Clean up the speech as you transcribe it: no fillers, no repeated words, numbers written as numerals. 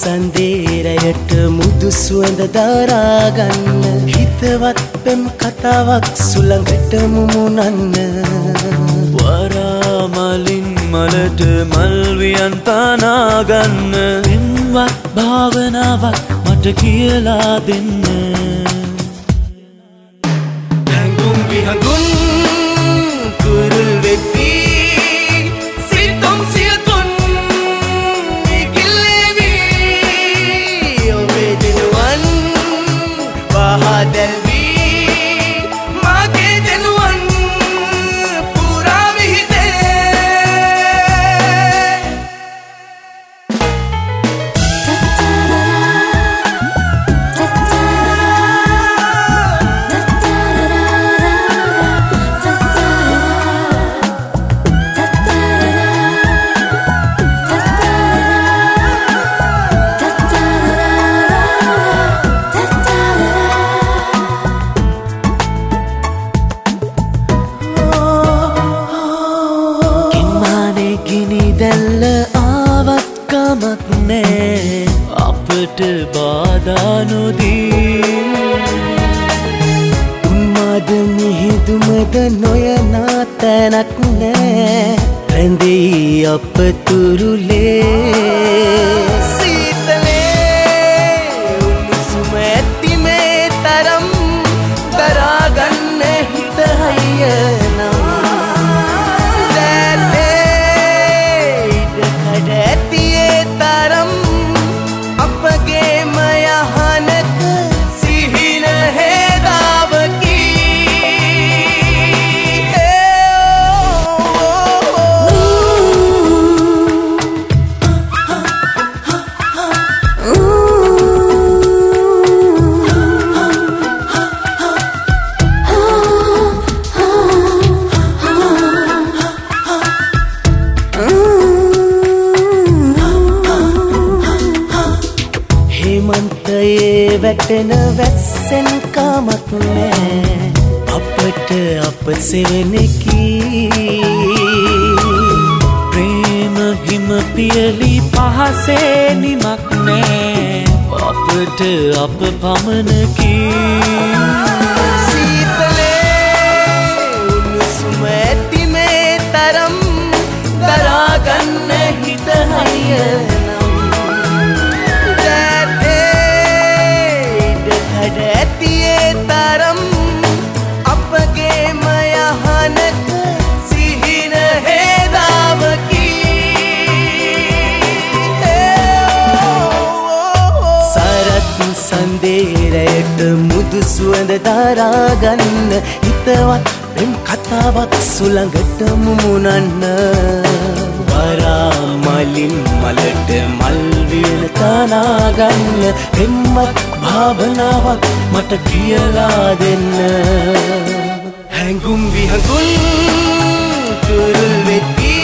සන්දේරයට මුදු සුවඳ දරාගන්න හිතවත් පෙම් කතාවක් සුළඟට මුමුණන්න වරාමලින් මලට මල් වියන් තනාගන්න පින්වත් භාවනාවක් මට කියලා දෙන්න හැඟුම් විහඟුන් කුරුල් වෙති සිතුම් සියතුන් නිකිලෙවි ඔබේ දෙනුවන් වහදැල්වි මගේ දෙනුවන් පුරා දැල්ල ආවත් කමක් නෑ අපට බාධා නොදී උන්මාද මිහිදුමද නොයනා තැනක් නෑ රැඳෙයි අප තුරුලේ සීතලේ උණුසුම ඇති මේ තරම් දරාගන්න හිත හයියනම් ඇතියේ තරම් අපගේ මයහනක සිහින හේදාවකි මන්තයේ වැටෙන වැස්සෙන් කමක් නෑ අපට අප සෙවණකි ප්‍රේම හිම පියලි පහසේ නිමක් නෑ අපට අප පමණකි සීතලේ උණුසුම ඇති මේ තරම් දරාගන්න හිත හයියනම් ඇතියේ තරම් අපගේ මයහනක සිහින හේදාවකි සරත් සන්දේරයට මුදු සුවඳ දරාගන්න හිතවත් පෙම් කතාවක් සුළඟට මුමුණන්න වරාමලින් මලට මල් වියන තනාගන්න පෙම්වත් භාවනාවක් මට කියලා දෙන්න හැඟුම් විහඟුන් කුරුල් වෙති